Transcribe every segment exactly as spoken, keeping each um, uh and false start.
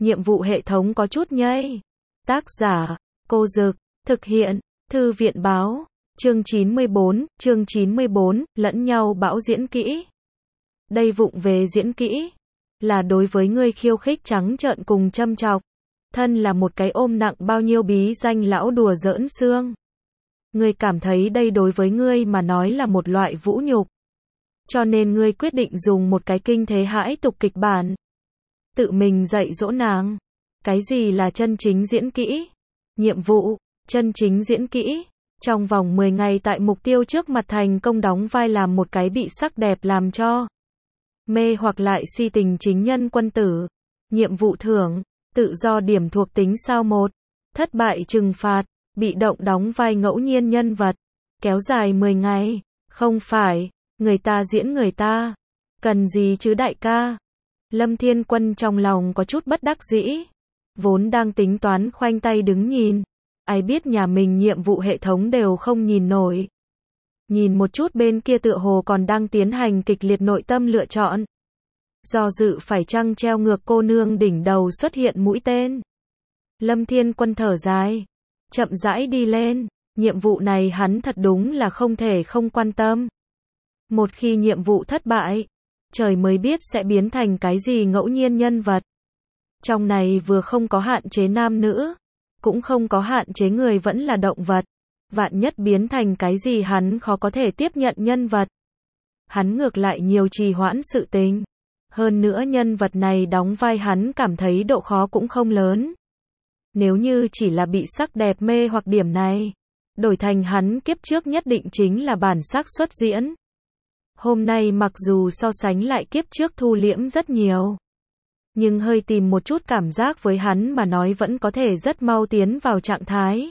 nhiệm vụ hệ thống có chút nhây. Tác giả, Cô Dực, thực hiện, Thư viện Báo, chương chín mươi bốn, chương chín mươi bốn, lẫn nhau bão diễn kỹ. Đây vụng về diễn kỹ, là đối với ngươi khiêu khích trắng trợn cùng châm chọc. Thân là một cái ôm nặng bao nhiêu bí danh lão đùa giỡn xương. Ngươi cảm thấy đây đối với ngươi mà nói là một loại vũ nhục. Cho nên ngươi quyết định dùng một cái kinh thế hãi tục kịch bản. Tự mình dạy dỗ nàng. Cái gì là chân chính diễn kỹ? Nhiệm vụ, chân chính diễn kỹ. Trong vòng mười ngày tại mục tiêu trước mặt thành công đóng vai làm một cái bị sắc đẹp làm cho mê hoặc lại si tình chính nhân quân tử. Nhiệm vụ thưởng, tự do điểm thuộc tính sao một. Thất bại trừng phạt, bị động đóng vai ngẫu nhiên nhân vật. Kéo dài mười ngày. Không phải, người ta diễn người ta. Cần gì chứ đại ca? Lâm Thiên Quân trong lòng có chút bất đắc dĩ. Vốn đang tính toán khoanh tay đứng nhìn. Ai biết nhà mình nhiệm vụ hệ thống đều không nhìn nổi. Nhìn một chút bên kia tựa hồ còn đang tiến hành kịch liệt nội tâm lựa chọn. Do dự phải chăng treo ngược cô nương đỉnh đầu xuất hiện mũi tên. Lâm Thiên Quân thở dài. Chậm rãi đi lên. Nhiệm vụ này hắn thật đúng là không thể không quan tâm. Một khi nhiệm vụ thất bại, trời mới biết sẽ biến thành cái gì ngẫu nhiên nhân vật. Trong này vừa không có hạn chế nam nữ, cũng không có hạn chế người vẫn là động vật. Vạn nhất biến thành cái gì hắn khó có thể tiếp nhận nhân vật. Hắn ngược lại nhiều trì hoãn sự tình. Hơn nữa nhân vật này đóng vai hắn cảm thấy độ khó cũng không lớn. Nếu như chỉ là bị sắc đẹp mê hoặc điểm này, đổi thành hắn kiếp trước nhất định chính là bản sắc xuất diễn. Hôm nay mặc dù so sánh lại kiếp trước thu liễm rất nhiều, nhưng hơi tìm một chút cảm giác với hắn mà nói vẫn có thể rất mau tiến vào trạng thái.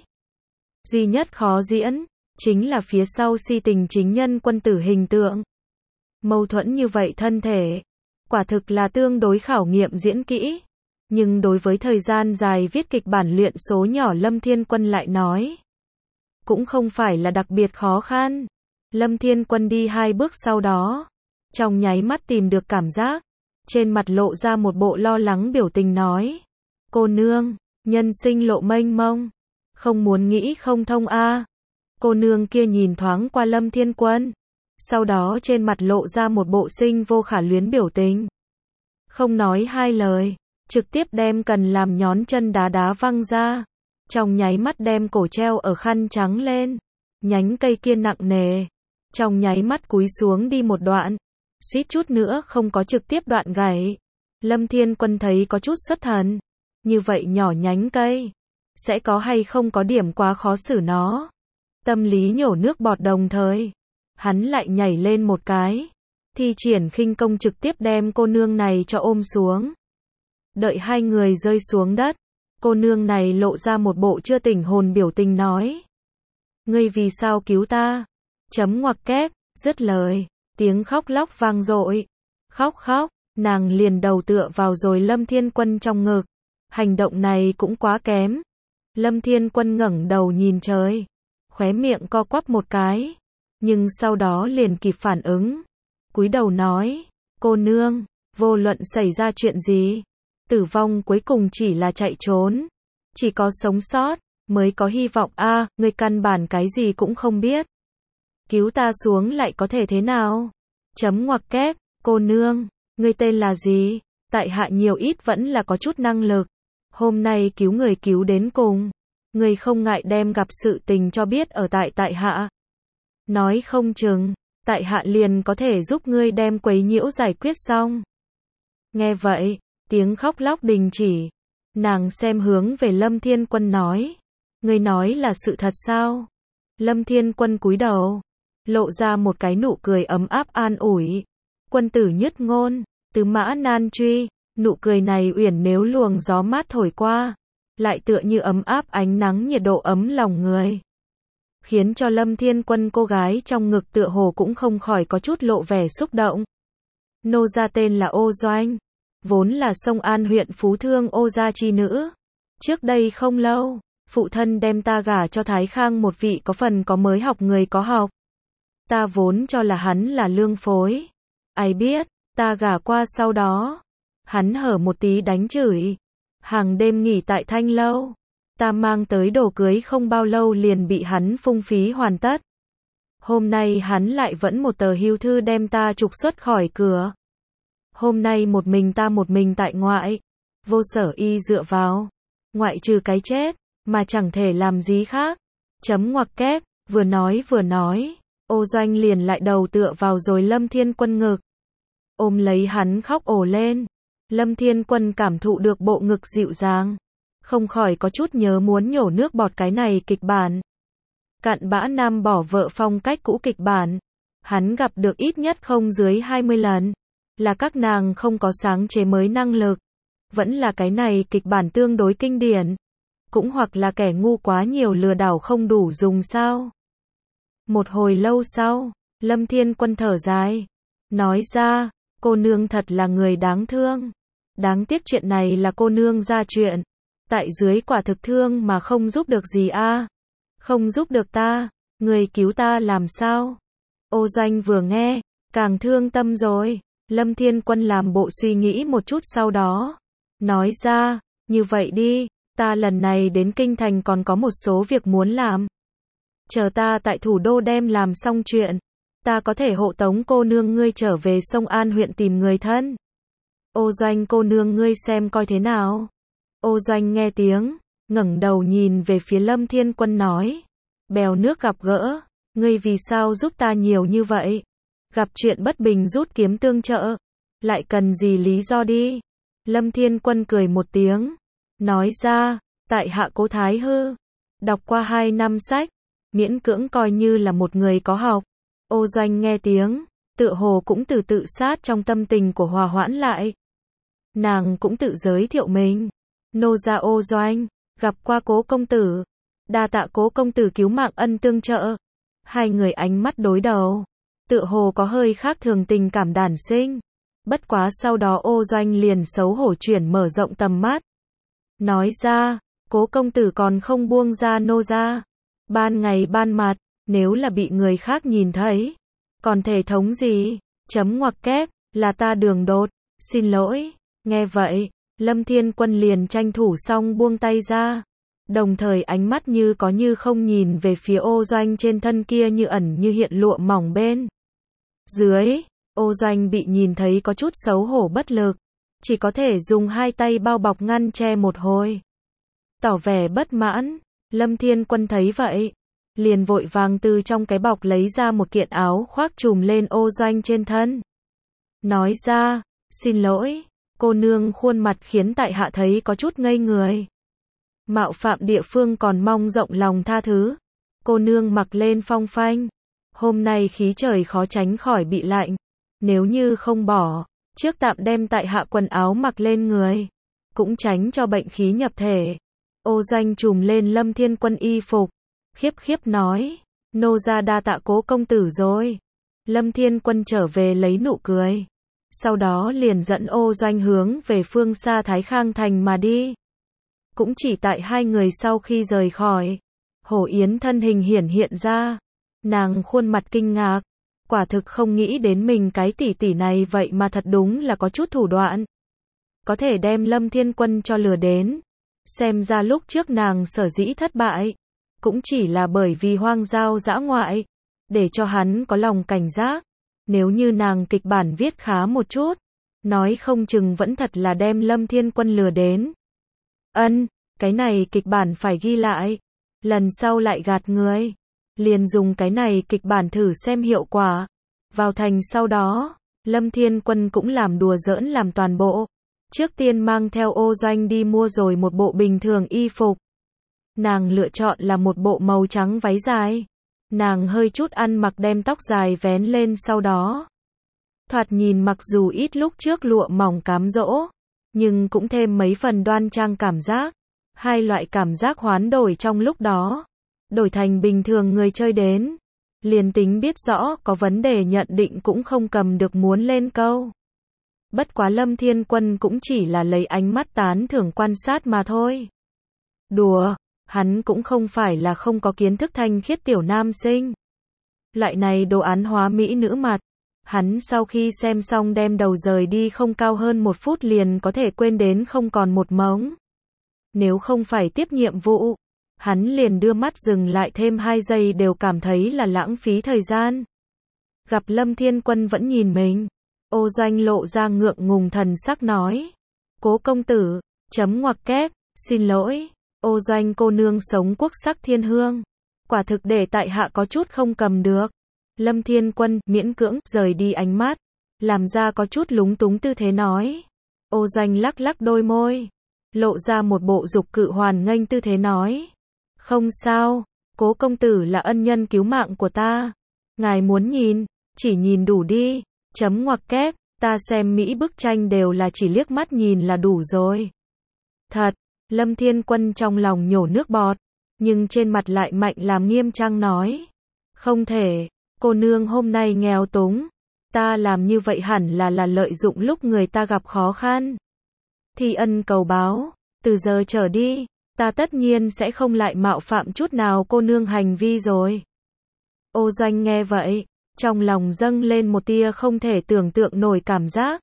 Duy nhất khó diễn, chính là phía sau si tình chính nhân quân tử hình tượng. Mâu thuẫn như vậy thân thể, quả thực là tương đối khảo nghiệm diễn kỹ. Nhưng đối với thời gian dài viết kịch bản luyện số nhỏ Lâm Thiên Quân lại nói, cũng không phải là đặc biệt khó khăn. Lâm Thiên Quân đi hai bước sau đó, trong nháy mắt tìm được cảm giác, trên mặt lộ ra một bộ lo lắng biểu tình nói, cô nương, nhân sinh lộ mênh mông, không muốn nghĩ không thông a. À. Cô nương kia nhìn thoáng qua Lâm Thiên Quân, sau đó trên mặt lộ ra một bộ sinh vô khả luyến biểu tình. Không nói hai lời, trực tiếp đem cần làm nhón chân đá đá văng ra, trong nháy mắt đem cổ treo ở khăn trắng lên, nhánh cây kia nặng nề, trong nháy mắt cúi xuống đi một đoạn, suýt chút nữa không có trực tiếp đoạn gãy. Lâm Thiên Quân thấy có chút xuất thần, như vậy nhỏ nhánh cây, sẽ có hay không có điểm quá khó xử nó. Tâm lý nhổ nước bọt đồng thời, hắn lại nhảy lên một cái, thi triển khinh công trực tiếp đem cô nương này cho ôm xuống. Đợi hai người rơi xuống đất, cô nương này lộ ra một bộ chưa tỉnh hồn biểu tình nói, ngươi vì sao cứu ta? Chấm ngoặc kép, dứt lời, tiếng khóc lóc vang dội. Khóc khóc, nàng liền đầu tựa vào rồi Lâm Thiên Quân trong ngực. Hành động này cũng quá kém. Lâm Thiên Quân ngẩng đầu nhìn trời, khóe miệng co quắp một cái, nhưng sau đó liền kịp phản ứng, cúi đầu nói, cô nương, vô luận xảy ra chuyện gì, tử vong cuối cùng chỉ là chạy trốn, chỉ có sống sót mới có hy vọng a. À, ngươi căn bản cái gì cũng không biết, cứu ta xuống lại có thể thế nào? Chấm ngoặc kép, cô nương, ngươi tên là gì? Tại hạ nhiều ít vẫn là có chút năng lực, hôm nay cứu người cứu đến cùng, ngươi không ngại đem gặp sự tình cho biết ở tại tại hạ. Nói không chừng, tại hạ liền có thể giúp ngươi đem quấy nhiễu giải quyết xong. Nghe vậy, tiếng khóc lóc đình chỉ, nàng xem hướng về Lâm Thiên Quân nói, ngươi nói là sự thật sao? Lâm Thiên Quân cúi đầu, lộ ra một cái nụ cười ấm áp an ủi, quân tử nhất ngôn, tứ mã nan truy. Nụ cười này uyển nếu luồng gió mát thổi qua, lại tựa như ấm áp ánh nắng nhiệt độ ấm lòng người, khiến cho Lâm Thiên Quân cô gái trong ngực tựa hồ cũng không khỏi có chút lộ vẻ xúc động. Nô gia tên là Ô Doanh, vốn là Sông An huyện Phú Thương Ô gia chi nữ. Trước đây không lâu, phụ thân đem ta gả cho Thái Khang một vị có phần có mới học người có học. Ta vốn cho là hắn là lương phối. Ai biết, ta gả qua sau đó, hắn hở một tí đánh chửi. Hàng đêm nghỉ tại Thanh Lâu. Ta mang tới đồ cưới không bao lâu liền bị hắn phung phí hoàn tất. Hôm nay hắn lại vẫn một tờ hưu thư đem ta trục xuất khỏi cửa. Hôm nay một mình ta một mình tại ngoại. Vô sở y dựa vào. Ngoại trừ cái chết, mà chẳng thể làm gì khác. Chấm ngoặc kép, vừa nói vừa nói. Ô Doanh liền lại đầu tựa vào rồi Lâm Thiên Quân ngực. Ôm lấy hắn khóc ồ lên. Lâm Thiên Quân cảm thụ được bộ ngực dịu dàng. Không khỏi có chút nhớ muốn nhổ nước bọt cái này kịch bản. Cặn bã nam bỏ vợ phong cách cũ kịch bản. Hắn gặp được ít nhất không dưới hai mươi lần. Là các nàng không có sáng chế mới năng lực. Vẫn là cái này kịch bản tương đối kinh điển. Cũng hoặc là kẻ ngu quá nhiều lừa đảo không đủ dùng sao. Một hồi lâu sau, Lâm Thiên Quân thở dài. Nói ra, cô nương thật là người đáng thương. Đáng tiếc chuyện này là cô nương ra chuyện. Tại dưới quả thực thương mà không giúp được gì a. Không giúp được ta, người cứu ta làm sao? Ô Doanh vừa nghe, càng thương tâm rồi. Lâm Thiên Quân làm bộ suy nghĩ một chút sau đó. Nói ra, như vậy đi, ta lần này đến Kinh Thành còn có một số việc muốn làm. Chờ ta tại thủ đô đem làm xong chuyện. Ta có thể hộ tống cô nương ngươi trở về Sông An huyện tìm người thân. Ô Doanh cô nương ngươi xem coi thế nào. Ô Doanh nghe tiếng, ngẩng đầu nhìn về phía Lâm Thiên Quân nói. Bèo nước gặp gỡ, ngươi vì sao giúp ta nhiều như vậy? Gặp chuyện bất bình rút kiếm tương trợ. Lại cần gì lý do đi? Lâm Thiên Quân cười một tiếng. Nói ra, tại hạ Cố Thái Hư. Đọc qua hai năm sách. Miễn cưỡng coi như là một người có học. Ô Doanh nghe tiếng, tựa hồ cũng từ tự sát trong tâm tình của hòa hoãn lại. Nàng cũng tự giới thiệu mình. Nô gia Ô Doanh, gặp qua Cố công tử. Đa tạ Cố công tử cứu mạng ân tương trợ. Hai người ánh mắt đối đầu. Tựa hồ có hơi khác thường tình cảm đản sinh. Bất quá sau đó Ô Doanh liền xấu hổ chuyển mở rộng tầm mắt. Nói ra, Cố công tử còn không buông ra nô gia. Ban ngày ban mặt, nếu là bị người khác nhìn thấy. Còn thể thống gì? Chấm ngoặc kép, là ta đường đột. Xin lỗi. Nghe vậy, Lâm Thiên Quân liền tranh thủ xong buông tay ra. Đồng thời ánh mắt như có như không nhìn về phía Ô Doanh trên thân kia như ẩn như hiện lụa mỏng bên dưới. Ô Doanh bị nhìn thấy có chút xấu hổ bất lực. Chỉ có thể dùng hai tay bao bọc ngăn che một hồi. Tỏ vẻ bất mãn. Lâm Thiên Quân thấy vậy. Liền vội vàng từ trong cái bọc lấy ra một kiện áo khoác trùm lên Ô Doanh trên thân. Nói ra, xin lỗi. Cô nương khuôn mặt khiến tại hạ thấy có chút ngây người. Mạo phạm địa phương còn mong rộng lòng tha thứ. Cô nương mặc lên phong phanh. Hôm nay khí trời khó tránh khỏi bị lạnh. Nếu như không bỏ, trước tạm đem tại hạ quần áo mặc lên người. Cũng tránh cho bệnh khí nhập thể. Ô Doanh trùm lên Lâm Thiên Quân y phục. Khiếp khiếp nói. Nô gia đa tạ Cố công tử rồi. Lâm Thiên Quân trở về lấy nụ cười. Sau đó liền dẫn Ô Doanh hướng về phương xa Thái Khang Thành mà đi. Cũng chỉ tại hai người sau khi rời khỏi. Hổ Yến thân hình hiển hiện ra. Nàng khuôn mặt kinh ngạc. Quả thực không nghĩ đến mình cái tỷ tỷ này vậy mà thật đúng là có chút thủ đoạn. Có thể đem Lâm Thiên Quân cho lừa đến. Xem ra lúc trước nàng sở dĩ thất bại. Cũng chỉ là bởi vì hoang giao dã ngoại. Để cho hắn có lòng cảnh giác. Nếu như nàng kịch bản viết khá một chút. Nói không chừng vẫn thật là đem Lâm Thiên Quân lừa đến. Ân, cái này kịch bản phải ghi lại. Lần sau lại gạt người. Liền dùng cái này kịch bản thử xem hiệu quả. Vào thành sau đó, Lâm Thiên Quân cũng làm đùa giỡn làm toàn bộ. Trước tiên mang theo Ô Doanh đi mua rồi một bộ bình thường y phục. Nàng lựa chọn là một bộ màu trắng váy dài. Nàng hơi chút ăn mặc đem tóc dài vén lên sau đó. Thoạt nhìn mặc dù ít lúc trước lụa mỏng cám dỗ, nhưng cũng thêm mấy phần đoan trang cảm giác. Hai loại cảm giác hoán đổi trong lúc đó. Đổi thành bình thường người chơi đến. Liền tính biết rõ có vấn đề nhận định cũng không cầm được muốn lên câu. Bất quá Lâm Thiên Quân cũng chỉ là lấy ánh mắt tán thưởng quan sát mà thôi. Đùa, hắn cũng không phải là không có kiến thức thanh khiết tiểu nam sinh. Loại này đồ án hóa mỹ nữ mặt. Hắn sau khi xem xong đem đầu rời đi không cao hơn một phút liền có thể quên đến không còn một mống. Nếu không phải tiếp nhiệm vụ, hắn liền đưa mắt dừng lại thêm hai giây đều cảm thấy là lãng phí thời gian. Gặp Lâm Thiên Quân vẫn nhìn mình, Ô Doanh lộ ra ngượng ngùng thần sắc nói. Cố công tử, chấm ngoặc kép, xin lỗi, Ô Doanh cô nương sống quốc sắc thiên hương. Quả thực để tại hạ có chút không cầm được. Lâm Thiên Quân miễn cưỡng rời đi ánh mắt, làm ra có chút lúng túng tư thế nói. Ô Doanh lắc lắc đôi môi, lộ ra một bộ dục cự hoàn nghênh tư thế nói. Không sao, Cố công tử là ân nhân cứu mạng của ta. Ngài muốn nhìn, chỉ nhìn đủ đi, chấm ngoặc kép, ta xem Mỹ bức tranh đều là chỉ liếc mắt nhìn là đủ rồi. Thật, Lâm Thiên Quân trong lòng nhổ nước bọt, nhưng trên mặt lại mạnh làm nghiêm trang nói. Không thể, cô nương hôm nay nghèo túng, ta làm như vậy hẳn là là lợi dụng lúc người ta gặp khó khăn. Thi ân cầu báo, từ giờ trở đi, ta tất nhiên sẽ không lại mạo phạm chút nào cô nương hành vi rồi. Ô Doanh nghe vậy, trong lòng dâng lên một tia không thể tưởng tượng nổi cảm giác.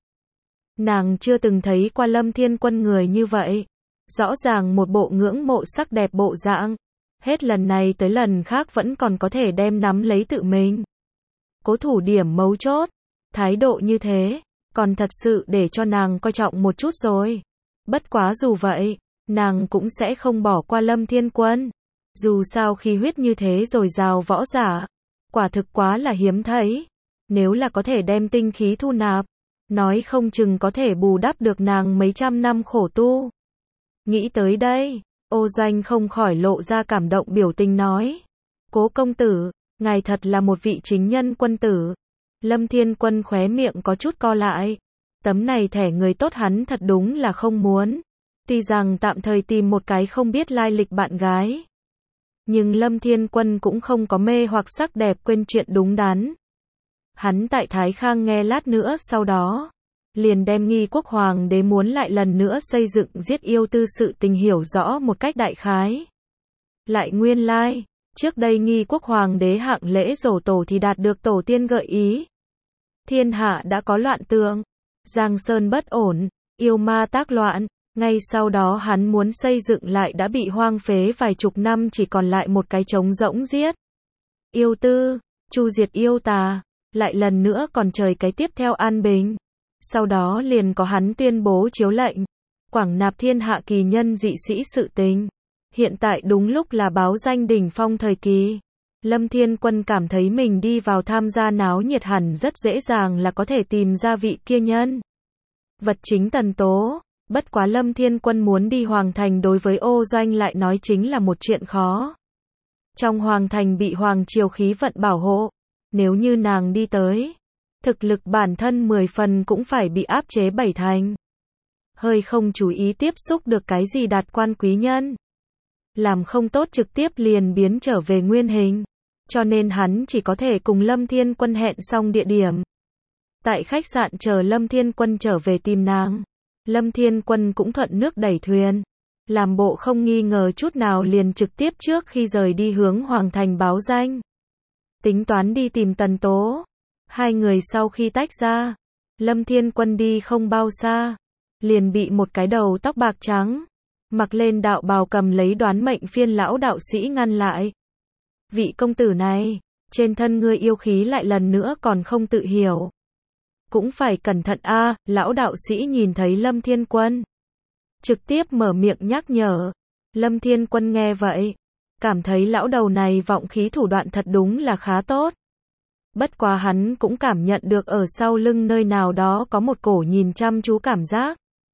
Nàng chưa từng thấy qua Lâm Thiên Quân người như vậy. Rõ ràng một bộ ngưỡng mộ sắc đẹp bộ dạng. Hết lần này tới lần khác vẫn còn có thể đem nắm lấy tự mình. Cố thủ điểm mấu chốt. Thái độ như thế, còn thật sự để cho nàng coi trọng một chút rồi. Bất quá dù vậy, nàng cũng sẽ không bỏ qua Lâm Thiên Quân. Dù sao khí huyết như thế rồi rào võ giả, quả thực quá là hiếm thấy. Nếu là có thể đem tinh khí thu nạp, nói không chừng có thể bù đắp được nàng mấy trăm năm khổ tu. Nghĩ tới đây, Ô Doanh không khỏi lộ ra cảm động biểu tình nói. Cố công tử, ngài thật là một vị chính nhân quân tử. Lâm Thiên Quân khóe miệng có chút co lại. Tấm này thẻ người tốt hắn thật đúng là không muốn. Tuy rằng tạm thời tìm một cái không biết lai lịch bạn gái, nhưng Lâm Thiên Quân cũng không có mê hoặc sắc đẹp quên chuyện đúng đắn. Hắn tại Thái Khang nghe lát nữa sau đó, liền đem Nghi Quốc Hoàng đế muốn lại lần nữa xây dựng giết yêu tư sự tình hiểu rõ một cách đại khái. Lại nguyên lai, like, trước đây Nghi Quốc Hoàng đế hạng lễ rổ tổ thì đạt được tổ tiên gợi ý. Thiên hạ đã có loạn tượng, Giang Sơn bất ổn, yêu ma tác loạn. Ngay sau đó hắn muốn xây dựng lại đã bị hoang phế vài chục năm, chỉ còn lại một cái trống rỗng giết yêu tư, chu diệt yêu tà, lại lần nữa còn trời cái tiếp theo an bình. Sau đó liền có hắn tuyên bố chiếu lệnh, quảng nạp thiên hạ kỳ nhân dị sĩ sự tình. Hiện tại đúng lúc là báo danh đỉnh phong thời kỳ. Lâm Thiên Quân cảm thấy mình đi vào tham gia náo nhiệt hẳn rất dễ dàng là có thể tìm ra vị kia nhân vật chính Tần Tố. Bất quá Lâm Thiên Quân muốn đi Hoàng Thành đối với Ô Doanh lại nói chính là một chuyện khó. Trong Hoàng Thành bị Hoàng Triều khí vận bảo hộ, nếu như nàng đi tới, thực lực bản thân mười phần cũng phải bị áp chế bảy thành. Hơi không chú ý tiếp xúc được cái gì đạt quan quý nhân, làm không tốt trực tiếp liền biến trở về nguyên hình. Cho nên hắn chỉ có thể cùng Lâm Thiên Quân hẹn xong địa điểm. Tại khách sạn chờ Lâm Thiên Quân trở về tìm nàng. Lâm Thiên Quân cũng thuận nước đẩy thuyền, làm bộ không nghi ngờ chút nào liền trực tiếp trước khi rời đi hướng Hoàng Thành báo danh. Tính toán đi tìm Tần Tố. Hai người sau khi tách ra, Lâm Thiên Quân đi không bao xa, liền bị một cái đầu tóc bạc trắng, mặc lên đạo bào cầm lấy đoán mệnh phiên lão đạo sĩ ngăn lại. Vị công tử này, trên thân ngươi yêu khí lại lần nữa còn không tự hiểu. Cũng phải cẩn thận a. À, lão đạo sĩ nhìn thấy Lâm Thiên Quân, trực tiếp mở miệng nhắc nhở. Lâm Thiên Quân nghe vậy, cảm thấy lão đầu này vọng khí thủ đoạn thật đúng là khá tốt. Bất quá hắn cũng cảm nhận được ở sau lưng nơi nào đó có một cổ nhìn chăm chú cảm giác.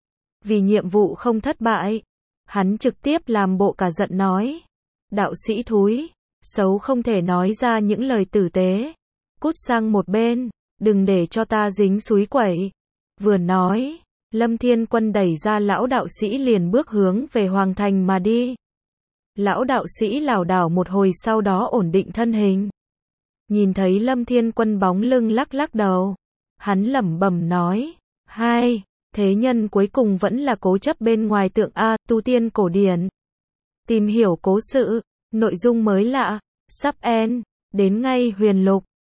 Vì nhiệm vụ không thất bại, hắn trực tiếp làm bộ cả giận nói. Đạo sĩ thúi, xấu không thể nói ra những lời tử tế. Cút sang một bên. Đừng để cho ta dính suối quẩy. Vừa nói, Lâm Thiên Quân đẩy ra lão đạo sĩ liền bước hướng về Hoàng Thành mà đi. Lão đạo sĩ lảo đảo một hồi sau đó ổn định thân hình. Nhìn thấy Lâm Thiên Quân bóng lưng lắc lắc đầu. Hắn lẩm bẩm nói. Hai, thế nhân cuối cùng vẫn là cố chấp bên ngoài tượng A, tu tiên cổ điển. Tìm hiểu cố sự, nội dung mới lạ, sắp end, đến ngay huyền lục.